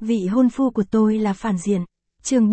Vị hôn phu của tôi là phản diện. Chương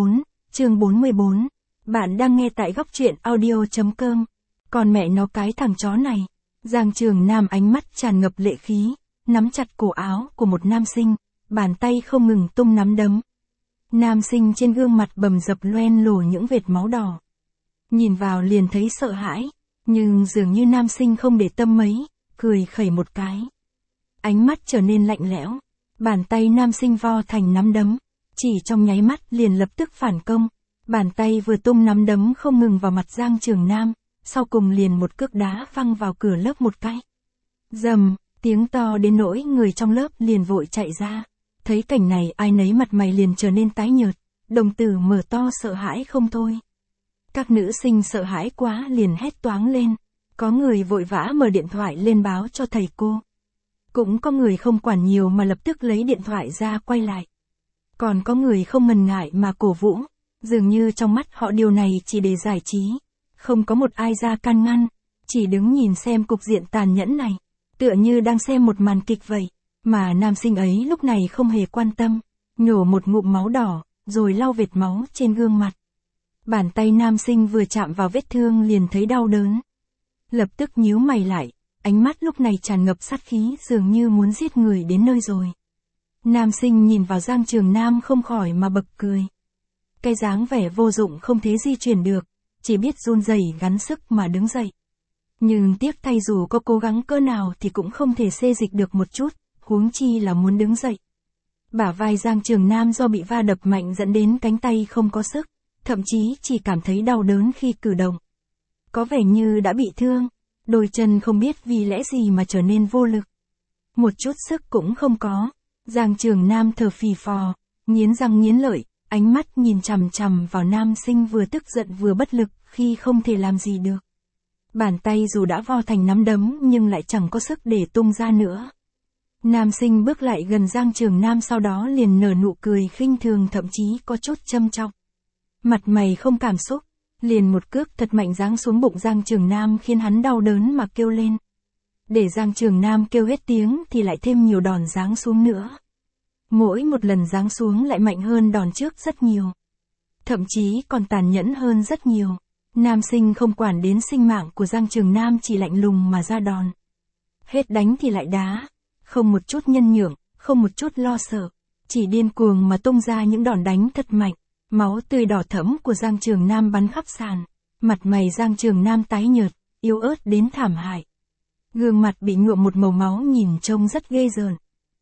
44. Bạn đang nghe tại góc truyện audio.com. Còn mẹ nó cái thằng chó này. Giang Trường Nam ánh mắt tràn ngập lệ khí, nắm chặt cổ áo của một nam sinh, bàn tay không ngừng tung nắm đấm. Nam sinh trên gương mặt bầm dập loen lổ những vệt máu đỏ. Nhìn vào liền thấy sợ hãi, nhưng dường như nam sinh không để tâm mấy, cười khẩy một cái. Ánh mắt trở nên lạnh lẽo, bàn tay nam sinh vo thành nắm đấm, chỉ trong nháy mắt liền lập tức phản công. Bàn tay vừa tung nắm đấm không ngừng vào mặt Giang Trường Nam, sau cùng liền một cước đá văng vào cửa lớp một cái. Rầm, tiếng to đến nỗi người trong lớp liền vội chạy ra. Thấy cảnh này ai nấy mặt mày liền trở nên tái nhợt, đồng tử mở to sợ hãi không thôi. Các nữ sinh sợ hãi quá liền hét toáng lên, có người vội vã mở điện thoại lên báo cho thầy cô. Cũng có người không quản nhiều mà lập tức lấy điện thoại ra quay lại. Còn có người không ngần ngại mà cổ vũ, dường như trong mắt họ điều này chỉ để giải trí, không có một ai ra can ngăn, chỉ đứng nhìn xem cục diện tàn nhẫn này, tựa như đang xem một màn kịch vậy. Mà nam sinh ấy lúc này không hề quan tâm, nhổ một ngụm máu đỏ, rồi lau vệt máu trên gương mặt. Bàn tay nam sinh vừa chạm vào vết thương liền thấy đau đớn. Lập tức nhíu mày lại, ánh mắt lúc này tràn ngập sát khí dường như muốn giết người đến nơi rồi. Nam sinh nhìn vào Giang Trường Nam không khỏi mà bật cười. Cái dáng vẻ vô dụng không thể di chuyển được, chỉ biết run rẩy gắng sức mà đứng dậy. Nhưng tiếc thay dù có cố gắng cỡ nào thì cũng không thể xê dịch được một chút, huống chi là muốn đứng dậy. Bả vai Giang Trường Nam do bị va đập mạnh dẫn đến cánh tay không có sức, thậm chí chỉ cảm thấy đau đớn khi cử động. Có vẻ như đã bị thương, đôi chân không biết vì lẽ gì mà trở nên vô lực. Một chút sức cũng không có. Giang Trường Nam thở phì phò, nghiến răng nghiến lợi, ánh mắt nhìn chằm chằm vào nam sinh vừa tức giận vừa bất lực khi không thể làm gì được. Bàn tay dù đã vo thành nắm đấm nhưng lại chẳng có sức để tung ra nữa. Nam sinh bước lại gần Giang Trường Nam sau đó liền nở nụ cười khinh thường thậm chí có chút châm chọc. Mặt mày không cảm xúc, liền một cước thật mạnh giáng xuống bụng Giang Trường Nam khiến hắn đau đớn mà kêu lên. Để Giang Trường Nam kêu hết tiếng thì lại thêm nhiều đòn giáng xuống nữa. Mỗi một lần giáng xuống lại mạnh hơn đòn trước rất nhiều. Thậm chí còn tàn nhẫn hơn rất nhiều. Nam sinh không quản đến sinh mạng của Giang Trường Nam chỉ lạnh lùng mà ra đòn. Hết đánh thì lại đá. Không một chút nhân nhượng, không một chút lo sợ. Chỉ điên cuồng mà tung ra những đòn đánh thật mạnh. Máu tươi đỏ thẫm của Giang Trường Nam bắn khắp sàn. Mặt mày Giang Trường Nam tái nhợt, yếu ớt đến thảm hại. Gương mặt bị nhuộm một màu máu nhìn trông rất ghê rợn.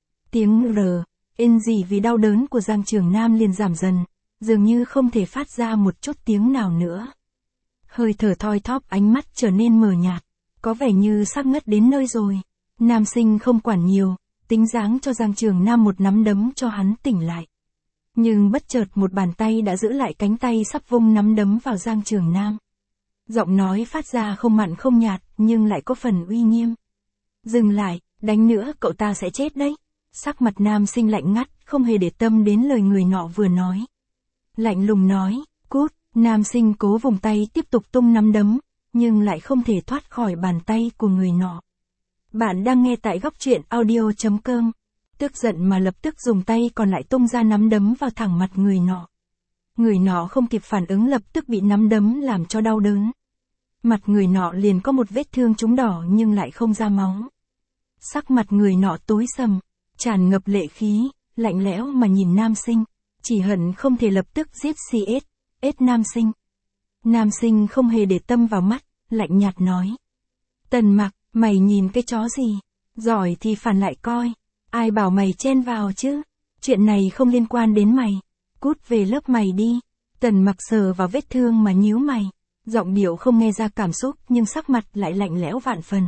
Tiếng in gì vì đau đớn của Giang Trường Nam liền giảm dần, dường như không thể phát ra một chút tiếng nào nữa. Hơi thở thoi thóp ánh mắt trở nên mờ nhạt, có vẻ như sắp ngất đến nơi rồi. Nam sinh không quản nhiều, tính giáng cho Giang Trường Nam một nắm đấm cho hắn tỉnh lại. Nhưng bất chợt một bàn tay đã giữ lại cánh tay sắp vung nắm đấm vào Giang Trường Nam. Giọng nói phát ra không mặn không nhạt nhưng lại có phần uy nghiêm. Dừng lại, đánh nữa cậu ta sẽ chết đấy. Sắc mặt nam sinh lạnh ngắt, không hề để tâm đến lời người nọ vừa nói. Lạnh lùng nói, cút, nam sinh cố vùng tay tiếp tục tung nắm đấm, nhưng lại không thể thoát khỏi bàn tay của người nọ. Bạn đang nghe tại góc truyện audio.com. Tức giận mà lập tức dùng tay còn lại tung ra nắm đấm vào thẳng mặt người nọ. Người nọ không kịp phản ứng lập tức bị nắm đấm làm cho đau đớn. Mặt người nọ liền có một vết thương trúng đỏ nhưng lại không ra máu. Sắc mặt người nọ tối sầm, tràn ngập lệ khí, lạnh lẽo mà nhìn nam sinh, chỉ hận không thể lập tức giết CS nam sinh. Nam sinh không hề để tâm vào mắt, lạnh nhạt nói. Tần Mặc, mày nhìn cái chó gì? Giỏi thì phản lại coi. Ai bảo mày chen vào chứ? Chuyện này không liên quan đến mày. Cút về lớp mày đi. Tần Mặc sờ vào vết thương mà nhíu mày. Giọng điệu không nghe ra cảm xúc nhưng sắc mặt lại lạnh lẽo vạn phần.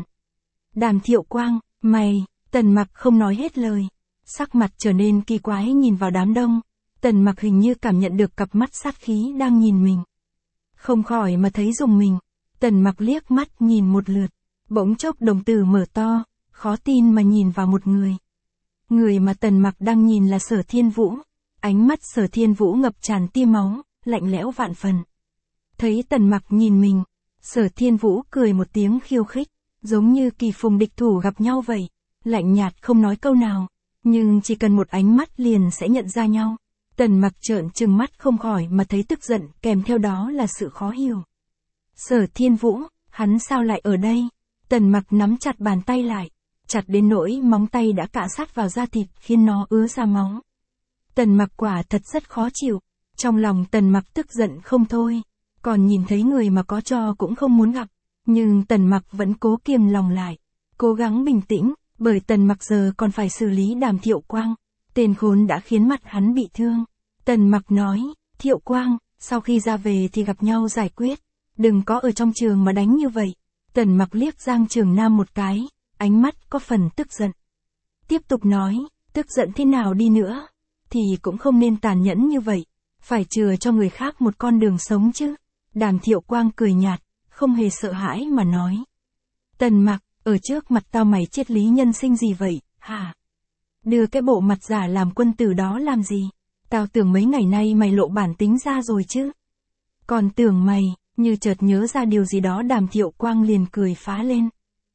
Đàm Thiệu Quang, mày, Tần Mặc không nói hết lời. Sắc mặt trở nên kỳ quái nhìn vào đám đông. Tần Mặc hình như cảm nhận được cặp mắt sát khí đang nhìn mình. Không khỏi mà thấy rùng mình. Tần Mặc liếc mắt nhìn một lượt. Bỗng chốc đồng tử mở to, khó tin mà nhìn vào một người. Người mà Tần Mặc đang nhìn là Sở Thiên Vũ. Ánh mắt Sở Thiên Vũ ngập tràn tia máu, lạnh lẽo vạn phần. Thấy Tần Mặc nhìn mình, Sở Thiên Vũ cười một tiếng khiêu khích, giống như kỳ phùng địch thủ gặp nhau vậy, lạnh nhạt không nói câu nào. nhưng chỉ cần một ánh mắt liền sẽ nhận ra nhau. Tần Mặc trợn trừng mắt không khỏi mà thấy tức giận, kèm theo đó là sự khó hiểu. Sở Thiên Vũ, hắn sao lại ở đây? Tần Mặc nắm chặt bàn tay lại, chặt đến nỗi móng tay đã cạ sát vào da thịt khiến nó ứa ra máu. Tần Mặc quả thật rất khó chịu, trong lòng Tần Mặc tức giận không thôi, còn nhìn thấy người mà có cho cũng không muốn gặp, nhưng Tần Mặc vẫn cố kiềm lòng lại, cố gắng bình tĩnh, bởi Tần Mặc giờ còn phải xử lý Đàm Thiệu Quang, tên khốn đã khiến mặt hắn bị thương. Tần Mặc nói, Thiệu Quang, sau khi ra về thì gặp nhau giải quyết, đừng có ở trong trường mà đánh như vậy. Tần Mặc liếc Giang Trường Nam một cái, ánh mắt có phần tức giận. Tiếp tục nói, tức giận thế nào đi nữa, thì cũng không nên tàn nhẫn như vậy, phải chừa cho người khác một con đường sống chứ. Đàm Thiệu Quang cười nhạt, không hề sợ hãi mà nói. Tần Mặc, ở trước mặt tao mày triết lý nhân sinh gì vậy, hả? Đưa cái bộ mặt giả làm quân tử đó làm gì? Tao tưởng mấy ngày nay mày lộ bản tính ra rồi chứ. Còn tưởng mày, như chợt nhớ ra điều gì đó Đàm Thiệu Quang liền cười phá lên.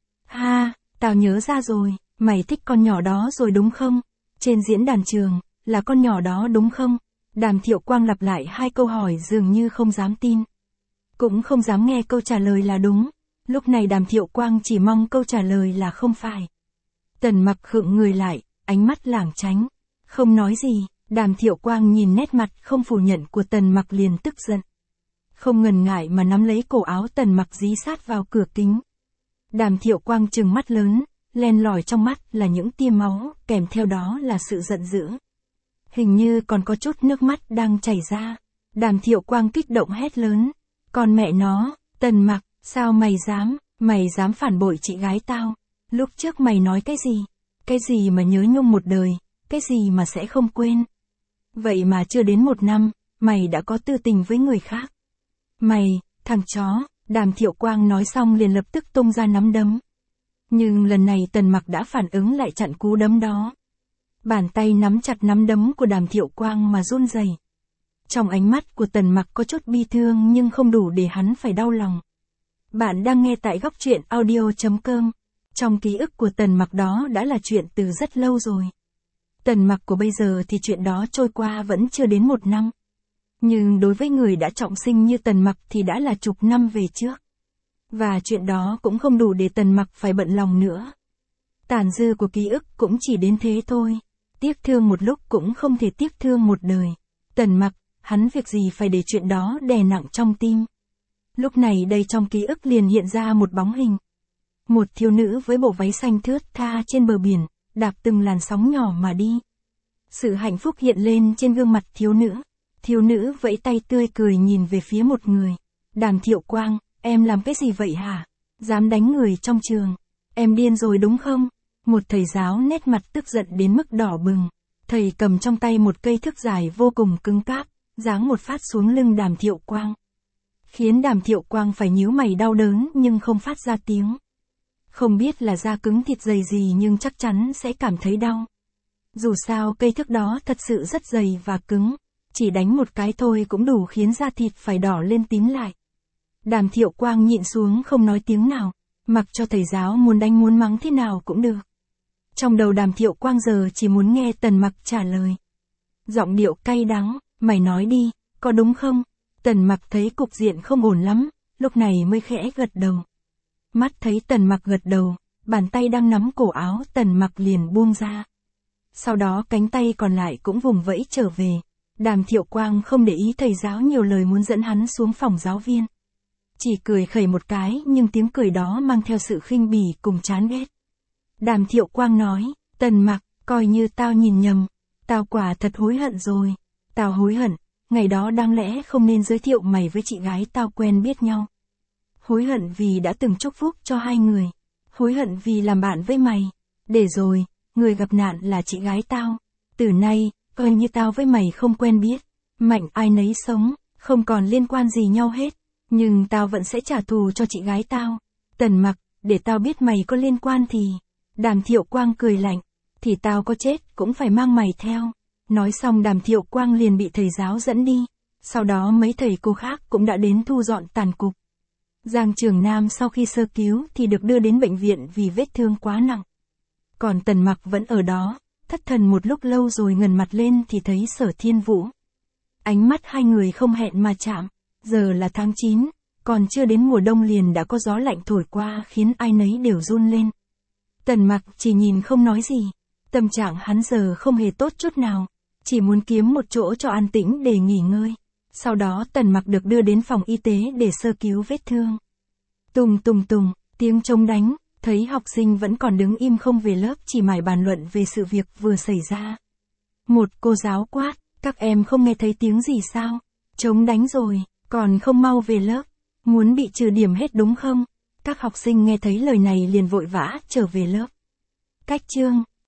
Ha, tao nhớ ra rồi, mày thích con nhỏ đó rồi đúng không? Trên diễn đàn trường, là con nhỏ đó đúng không? Đàm Thiệu Quang lặp lại hai câu hỏi dường như không dám tin. Cũng không dám nghe câu trả lời là đúng. Lúc này Đàm Thiệu Quang chỉ mong câu trả lời là không phải. Tần Mặc khựng người lại, ánh mắt lảng tránh, không nói gì. Đàm Thiệu Quang nhìn nét mặt không phủ nhận của Tần Mặc liền tức giận. Không ngần ngại mà nắm lấy cổ áo Tần Mặc dí sát vào cửa kính. Đàm Thiệu Quang trừng mắt lớn, len lỏi trong mắt là những tia máu, kèm theo đó là sự giận dữ. Hình như còn có chút nước mắt đang chảy ra. Đàm Thiệu Quang kích động hét lớn. Còn mẹ nó, Tần Mặc, sao mày dám phản bội chị gái tao? Lúc trước mày nói cái gì mà nhớ nhung một đời, cái gì mà sẽ không quên. Vậy mà chưa đến 1 năm, mày đã có tư tình với người khác. Mày, thằng chó, Đàm Thiệu Quang nói xong liền lập tức tung ra nắm đấm. Nhưng lần này Tần Mặc đã phản ứng lại chặn cú đấm đó. Bàn tay nắm chặt nắm đấm của Đàm Thiệu Quang mà run rẩy. Trong ánh mắt của Tần Mặc có chút bi thương nhưng không đủ để hắn phải đau lòng. Bạn đang nghe tại góc truyện audio.com. Trong ký ức của Tần Mặc đó đã là chuyện từ rất lâu rồi. Tần Mặc của bây giờ thì chuyện đó trôi qua vẫn chưa đến 1 năm. Nhưng đối với người đã trọng sinh như Tần Mặc thì đã là chục năm về trước. Và chuyện đó cũng không đủ để Tần Mặc phải bận lòng nữa. Tàn dư của ký ức cũng chỉ đến thế thôi. Tiếc thương một lúc cũng không thể tiếc thương một đời. Tần Mặc, hắn việc gì phải để chuyện đó đè nặng trong tim. Lúc này đây trong ký ức liền hiện ra một bóng hình. Một thiếu nữ với bộ váy xanh thướt tha trên bờ biển, đạp từng làn sóng nhỏ mà đi. Sự hạnh phúc hiện lên trên gương mặt thiếu nữ. Thiếu nữ vẫy tay tươi cười nhìn về phía một người. Đàm Thiệu Quang, em làm cái gì vậy hả? Dám đánh người trong trường. Em điên rồi đúng không? Một thầy giáo nét mặt tức giận đến mức đỏ bừng. Thầy cầm trong tay một cây thước dài vô cùng cứng cáp, giáng một phát xuống lưng Đàm Thiệu Quang. Khiến Đàm Thiệu Quang phải nhíu mày đau đớn nhưng không phát ra tiếng. Không biết là da cứng thịt dày gì nhưng chắc chắn sẽ cảm thấy đau. Dù sao cây thước đó thật sự rất dày và cứng. Chỉ đánh một cái thôi cũng đủ khiến da thịt phải đỏ lên tím lại. Đàm Thiệu Quang nhịn xuống không nói tiếng nào. Mặc cho thầy giáo muốn đánh muốn mắng thế nào cũng được. Trong đầu Đàm Thiệu Quang giờ chỉ muốn nghe Tần Mặc trả lời. Giọng điệu cay đắng, mày nói đi, có đúng không? Tần Mặc thấy cục diện không ổn lắm, lúc này mới khẽ gật đầu. Mắt thấy Tần Mặc gật đầu, bàn tay đang nắm cổ áo Tần Mặc liền buông ra. Sau đó cánh tay còn lại cũng vùng vẫy trở về. Đàm Thiệu Quang không để ý thầy giáo nhiều lời muốn dẫn hắn xuống phòng giáo viên. Chỉ cười khẩy một cái nhưng tiếng cười đó mang theo sự khinh bỉ cùng chán ghét. Đàm Thiệu Quang nói, Tần Mặc, coi như tao nhìn nhầm. Tao quả thật hối hận rồi. Tao hối hận, ngày đó đáng lẽ không nên giới thiệu mày với chị gái tao quen biết nhau. Hối hận vì đã từng chúc phúc cho hai người. Hối hận vì làm bạn với mày. Để rồi, người gặp nạn là chị gái tao. Từ nay, coi như tao với mày không quen biết. Mạnh ai nấy sống, không còn liên quan gì nhau hết. Nhưng tao vẫn sẽ trả thù cho chị gái tao. Tần Mặc, để tao biết mày có liên quan thì... Đàm Thiệu Quang cười lạnh. Thì tao có chết cũng phải mang mày theo. Nói xong Đàm Thiệu Quang liền bị thầy giáo dẫn đi. Sau đó mấy thầy cô khác cũng đã đến thu dọn tàn cục. Giang Trường Nam sau khi sơ cứu thì được đưa đến bệnh viện vì vết thương quá nặng. Còn Tần Mặc vẫn ở đó, thất thần một lúc lâu rồi ngẩng mặt lên thì thấy Sở Thiên Vũ. Ánh mắt hai người không hẹn mà chạm, giờ là tháng 9, còn chưa đến mùa đông liền đã có gió lạnh thổi qua khiến ai nấy đều run lên. Tần Mặc chỉ nhìn không nói gì, tâm trạng hắn giờ không hề tốt chút nào, chỉ muốn kiếm một chỗ cho an tĩnh để nghỉ ngơi. Sau đó Tần Mặc được đưa đến phòng y tế để sơ cứu vết thương. Tùng tùng tùng, tiếng trống đánh, thấy học sinh vẫn còn đứng im không về lớp chỉ mải bàn luận về sự việc vừa xảy ra. Một cô giáo quát, các em không nghe thấy tiếng gì sao? Trống đánh rồi, còn không mau về lớp, muốn bị trừ điểm hết đúng không? Các học sinh nghe thấy lời này liền vội vã trở về lớp. Cách chương